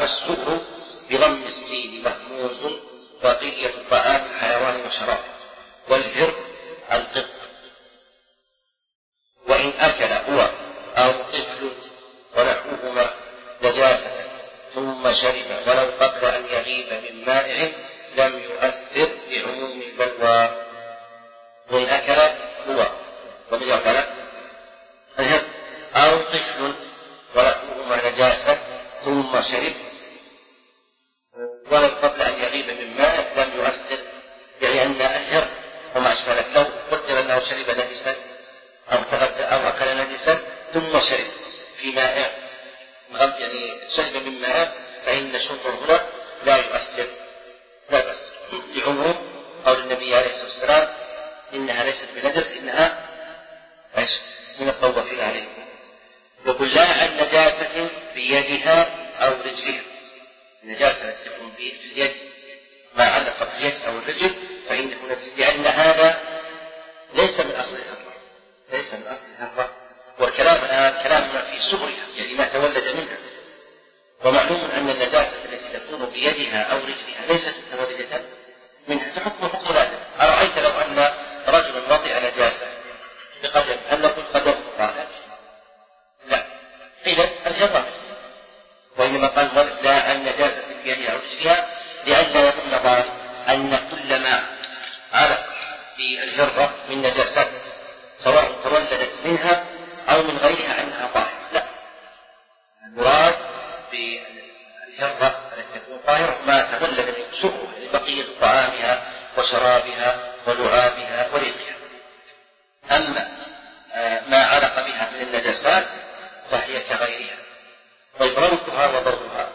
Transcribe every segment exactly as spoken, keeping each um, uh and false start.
السؤر بضم السين مهموز بقية طعام الحيوان وشراب. والهر القط. وإن أكل هو أو طفل ونحوهما نجاسة ثم شرب ولو قبل أن يغيب من مائع لم يؤثر بعموم البلوى. وإن أكل هو ومن أكل الهر أو طفل ونحوهما نجاسة ثم شرب ولو قبل أن يغيب من مائع لم يؤثر، يعني أن الهر وما أشبه لك لو قدر أنه شرب نجسا أو تغذى أو أكل نجسا ثم شرب في مائع يعني شرب من مائع فإن شربه هنا لا يؤثر لا يؤثر لعموم قول النبي عليه الصلاة والسلام إنها ليست بنجس إنها من الطوافين عليكم. يقول لا عن نجاسة بيدها أو رجلها. النجاسة التي تكون في اليد ما علق في اليد أو الرجل فإنه نجس، لأن هذا ليس من أصل الهرة ليس من أصل الهرة والكلام الآن كلامنا في صغرها يعني ما تولد منها. ومعلوم أن النجاسة التي تكون بيدها أو رجلها ليست متولدة منها تحكم حكم الآدم. أرأيت لو أن رجل وضع نجاسة بقدم هل نقول قدم طاهر؟ لا، إذن الهرة. وإنما قال لا عن نجاسة بيدها أو رجلها لأن يظن أن كل ما علق في الهرة من نجاسات سواء تولدت منها أو من غيرها أنها طاهرة. لا، المراد بالهرة التي تكون طاهرة ما تولد من سرها لبقية طعامها وشرابها ولعابها وريقها. أما ما علق بها من النجاسات فهي كغيرها. طيب روثها وضرها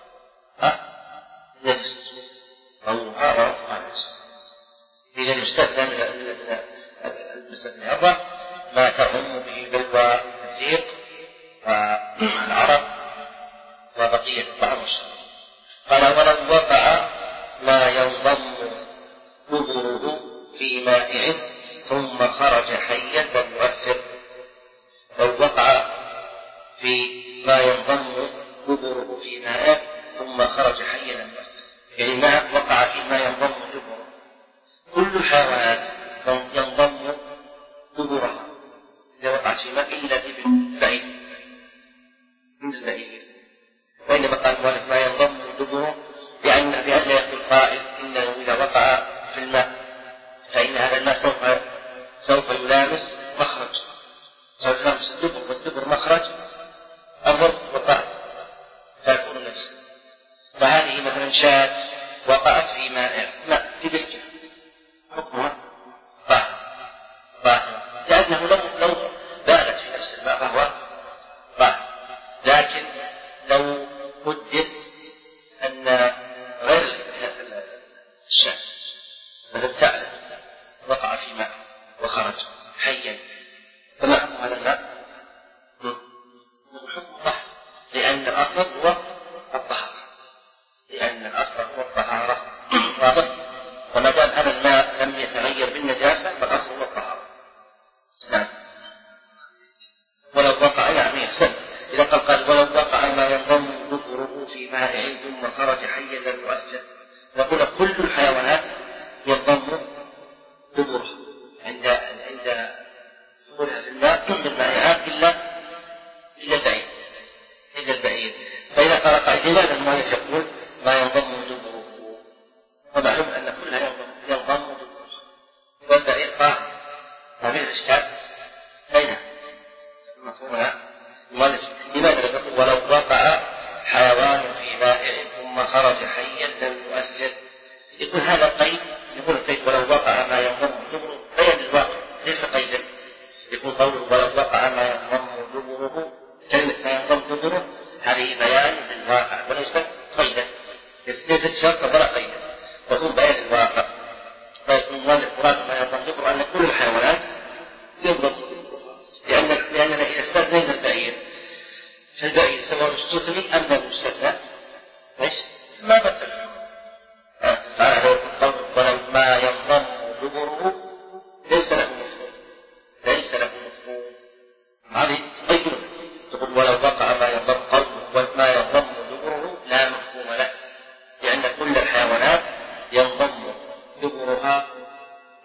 نفس روثها وضرها نفس. إذا يستثنى من الهرة ما تعم به بلوى الريق والعرق وبقية الطعام والشراب. قال ولو وقع ما ينضم دبره في مائع ثم خرج حيا لم يؤثر. لو وقع في ما ينضم دبره في مائع ثم خرج حيا لم يؤثر، يعني ما وقع في ما ينضم دبره. كل الحيوانات ينضم دبرها إذا وقعت في ماء إلا البعير من البعير. وإنما قال المؤلف ما ينضم دبره لأن لأن يقول قائل إنه إذا وقع في الماء فإن هذا الماء سوف سوف يلامس مخرج سوف يلامس الدبر والدبر مخرج الظرف والطعم فيكون نفسه. فهذه مثلا شاة وقعت في ماء ماء في بركة حكمها طاهر طاهر لأنه لو لو بالت في نفس الماء فهو طاهر. لكن لو قدر أن غير الشاة مثل ثعلب وقع في ماء وخرج حيا فما حكم هذا الماء؟ حكم طهر لأن الأصل هو الطهارة لأن الأصل هو الطهارة واضح. وما دام هذا الماء لم يتغير بالنجاسة فالأصل هو الطهارة. نعم. ولو وقع يعني يحسن إذا قال قال ولو وقع ما ينضم دبره في ماء ثم خرج حيا لم يؤثر. نقول كل الحيوانات ينضم دبرها عند عند دخولها في الماء ثم المائعات إلا إلا البعير إلا البعير. فإذا قال قائل لماذا المؤلف يقول ما ينضم دبره؟ ومعلوم أن كلها ينضم ينضم دبرها والبعير طاهر ما فيه الإشكال أين مفهومها المؤلف لماذا يقول ولو وقع حيوان في ماء ثم خرج حيا لم يؤثر. يقول هذا القيد يقول القيد ولو وقع ما ينضم دبره بيان الواقع ليس قيدا. يقول قوله ولو وقع ما ينضم دبره كلمة ما ينضم دبره هذه بيان للواقع وليس قيدا ليست شرطا ولا قيدا تكون بيان الواقع. فيكون المراد ما ينضم دبره أن كل الحيوانات ينضم لأن لأننا إذا استثنينا البعير فالبعير سواء استثني أم لم يستثنى ليس ما بدل. هذا يقول قوله ولو ما ينضم دبره ليس له مفهوم ليس له مفهوم هذه قيد. تقول ولو وقع ما ينضم قوله وما ينضم دبره لا مفهوم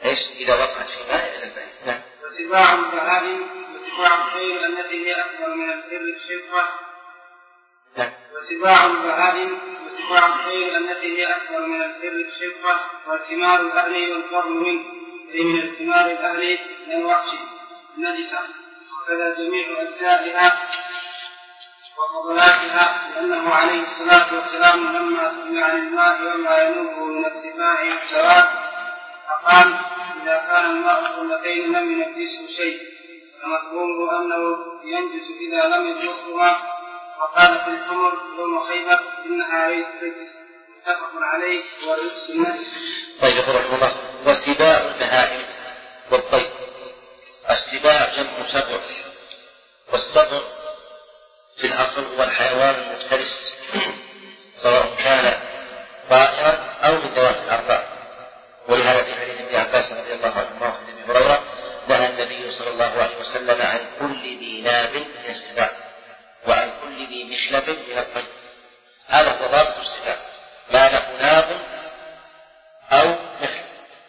ايش اذا وقعت في ماء الى البعير. نعم. وسباع البهائم وسباع الخيل التي هي اكبر من البر الشقه. نعم. وسباع البهائم وسباع الخيل التي هي اكبر من البر الشقه والثمار الاهلي والفضل منه اي من الثمار الاهلي من الوحش النجسه وكذا جميع اجزائها وفضلاتها لأنه عليه الصلاة والسلام لما سئل عن الماء وما ينوبه من السباع والدواب فقال إذا كان الماء قلتين لم ينجسه شيء فمفهومه أنه ينجس إذا لم يطلقهما. وقال في الحمر يوم خيبر إنها رجس متفق عليه ورجس النجس. طيب رحمه الله. وسباع البهائم والطيب. السباع جمع سبع، والسبع في الأصل هو الحيوان المفترس سواء كان طائرا أو من ذوات الأربع. ولهذا في حديث ابن عباس رضي الله عنهما وحديث ابي هريرة نهى النبي صلى الله عليه وسلم عن كل ذي ناب من السباع وعن كل ذي مخلب من الطير. هذا هو ضابط السباع، ما له ناب أو مخلب.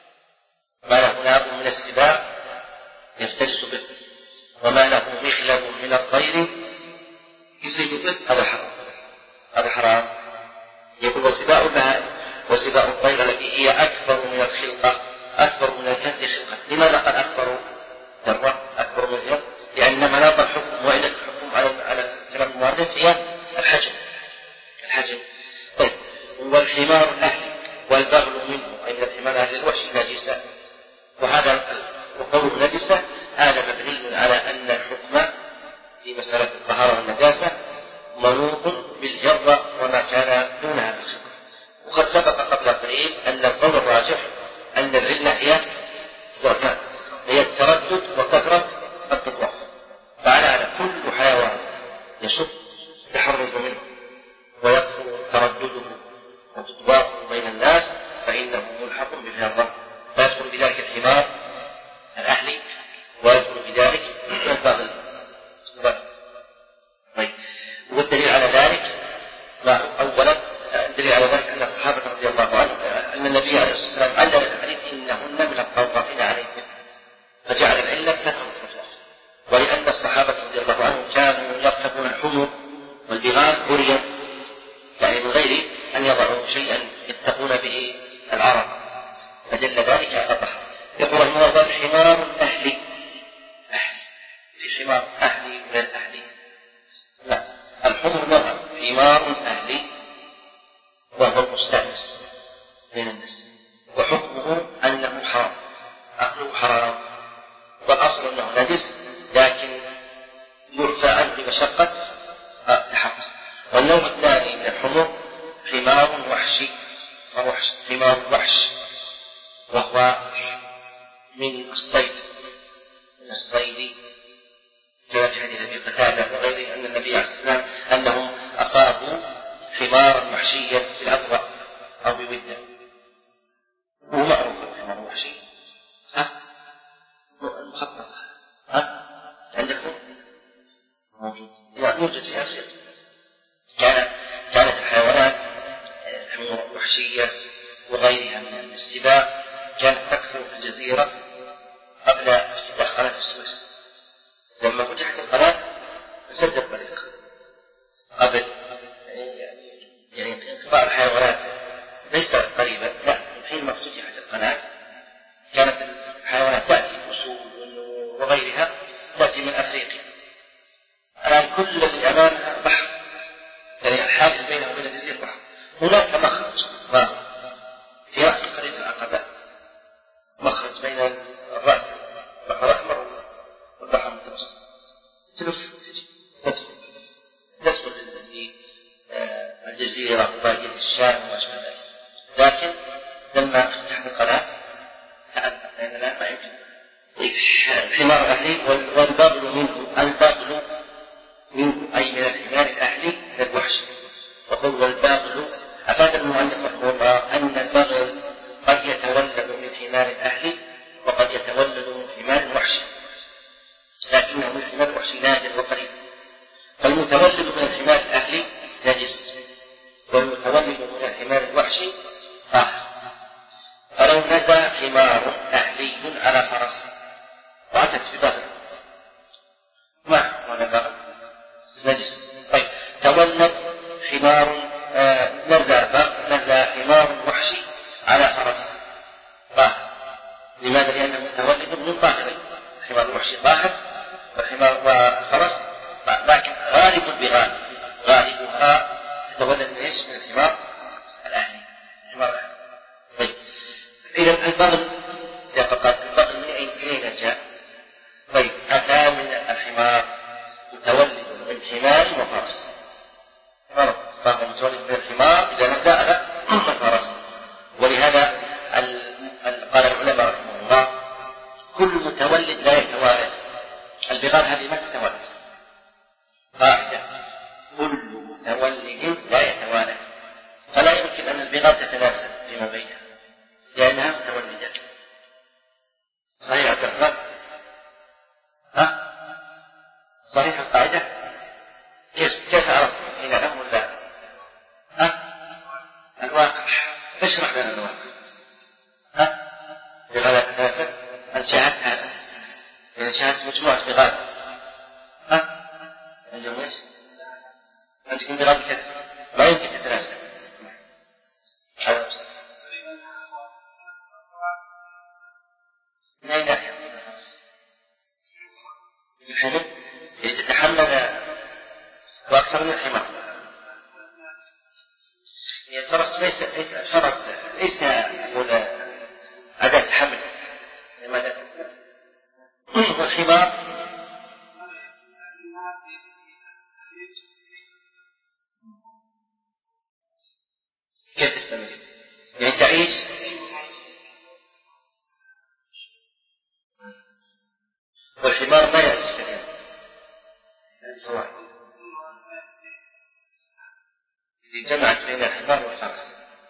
ما له ناب من السباع يفترس به، وما له مخلب من الطير يصيد به، هذا حرام. هذا حرام. يقول وسباع البهائم وسباع الطير التي هي أكبر من الخلقة، أكبر من الجد خلقة. لماذا قال أكبر ذرة أكبر من الجد؟ لأن مناط الحكم وعلة الحكم على على كلام المؤلف هي الحجم. الحجم. طيب. والحمار الأهلي والبغل منه أي من الحمار أهل الوحش نجسة، وهذا وقول نجسة هذا مبني على أن الحكم في مسألة الطهارة والنجاسة منوط بالجرة وما كان دونها بالخلقة. وقد سبق قبل قليل أن القول الراجح أن العلة هي ضعفان، هي التردد وكثرة التطواف. فعلى على كل حيوان يشق تحرز منه ويكثر تردده وتطوافه بين الناس فإنه ملحق بالجرة، فيدخل بذلك الحمار الأهلي ويدخل بذلك البغل. طيب. والدليل على ذلك أولا الدليل على ذلك أن الصحابة رضي الله عنهم أن النبي عليه الصلاة والسلام علل الحديث إنهن من الطوافين عليكم فجعل العلة كثرة الطواف. ولأن الصحابة رضي الله عنهم كانوا يركبون الحمر والبغال بريا، يعني من غير أن يضعوا شيئا يتقون به العرب، فدل ذلك على الطهارة. يقول رحمه الله الحمار الأهلي. أهلي في حمار أهلي من الأهلي؟ لا، الحمر نوع حمار أهلي وهو المستأنس من الناس، وحكمه أنه حرام، أكله حرام، والأصل أنه نجس لكن يرفع عنه بمشقة الحبس. والنوع الثاني من الحمر حمار وحشي، حمار وحش وهو من الصيد، من الصيد كما في حديث ابي قتاده وغيره ان النبي عليه الصلاه والسلام انهم اصابوا حمارا وحشيا في الاضواء او بوده. هو معروف الحمار الوحشي، ها المخطط، ها عندكم موجود، يعني يوجد في اخر. كانت كانت الحيوانات الحمار الوحشيه وغيرها من السباع كانت تكثر في الجزيره قبل افتتاح قناه السويس. لما فتحت القناة فسد الطريق قبل يعني انقطاع الحيوانات ليس قريبا، لا، حينما فتحت القناة كانت الحيوانات تأتي أسود وغيرها تأتي من أفريقيا. الآن كل اللي أمامها بحر، يعني الحاجز بينه وبين الجزيرة بحر. هناك مخرج ما في رأس خليج العقبة، مخرج بين الرأس البحر الأحمر والبحر المتوسط، تلف تجي تدخل تدخل الجزيرة وباقي الشام وما أشبه ذلك. لكن لما فتحنا القناة تعذب لأن الآن ما يمكن. الحمار الأهلي والبغل منه، البغل منه أي من الحمار الأهلي للوحش. وهو البغل أفاد المؤلف رحمه الله أن البغل قد يتولد من حمار الأهلي وقد يتولد من حمار الوحش، لكنه من الحمار الوحشي نادر وقليل. فالمتولد من الحمار الأهلي نجس، والمتولد من الحمار الوحشي طاهر. فلو نزع حمار أهلي تولد من ايش؟ من الحمار الأهلي. الحمار الأهلي. طيب إذا البغل إذا قال البغل من أين جاء؟ طيب أتى من الحمار متولد من حمار وفرس. فهو متولد من الحمار إذا نزل على الفرس. ولهذا قال العلماء رحمه الله كل متولد لا يتوارث. البغال هذه ما تتوارث. قاعدة كل متولد لا يتوارث، فلا يمكن أن البغال تتناسل فيما بينها لأنها متولدة. صحيح عبد الرحمن؟ ها؟ صحيح القاعدة؟ كيف كيف عرفت إلى الأم ولا؟ ها؟ الواقع. اشرح لنا الواقع. ها؟ بغال تتناسل؟ أنت شاهدت هذا؟ إذا شاهدت مجموعة بغال ها؟ عندهم ايش؟ عندكم بغال كذا لا يمكن تتناسل. هذا بس. من أين ناحية؟ الحمل تتحمل وأكثر من الحمار. الفرس ليس ليس الفرس ليس أداة تحمل. لماذا؟ والحمار كيف تستمر؟ يعني تعيش والحمار لا يعيش كثيرا. الفوائد اللي جمعت بين الحمار والفرس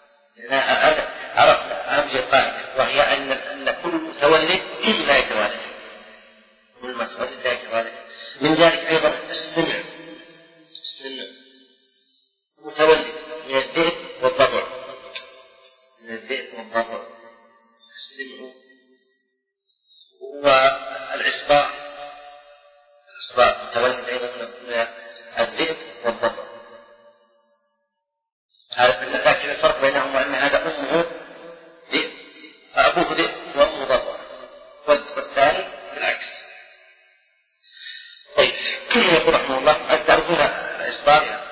عرفنا هذه القاعدة، وهي أن أن كل متولد لا يتوالد. كل متولد لا يتوالد. من ذلك أيضا السمع. السمع متولد من الذئب والضبع. من الذئب والضبع السمع. والعصباء العصباء متولد أيضا من الذئب والضبع. لكن الفرق بينهما أن هذا أمه ذئب أبوه ذئب وأمه ضبع، والثاني بالعكس. طيب يقول رحمه الله تعرفون الإصبار يعني.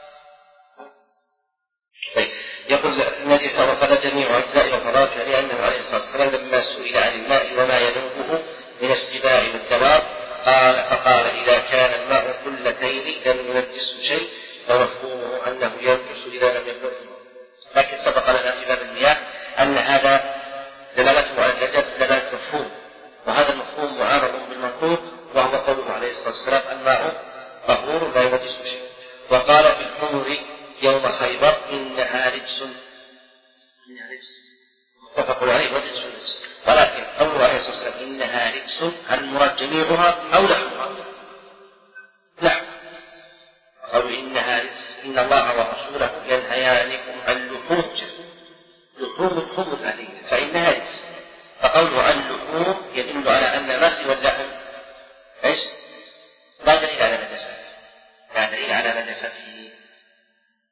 طيب يقول النبي صلى الله عليه وسلم وقال جميع أجزاء وفضائله لأنه عليه الصلاة والسلام لما سئل عن الماء وما يذوبه من السباع والدواب قال فقال إذا كان الماء قلتين لم ينجسه شيء فمفهومه أنه ينجس إذا لم يبلغه. لكن سبق لنا في باب المياه أن هذا دلالته على النجاسة دلالة مفهوم، وهذا المفهوم معارض بالمنطوق وهو قوله عليه الصلاة والسلام الماء طهور لا ينجسه شيء. وقال في الحمر يوم خيبر إنها رجس، إنها رجس متفق عليه ورجس رجس. ولكن قوله عليه الصلاة والسلام إنها رجس هل المراد جميعها أو لحمها؟ لحم. قالوا إنها رجس إن الله ورسوله ينهيانكم عن لحوم لحوم الحمر الأهلية فإنها رجس. فقوله عن لحوم يدل على أن ما سوى اللحم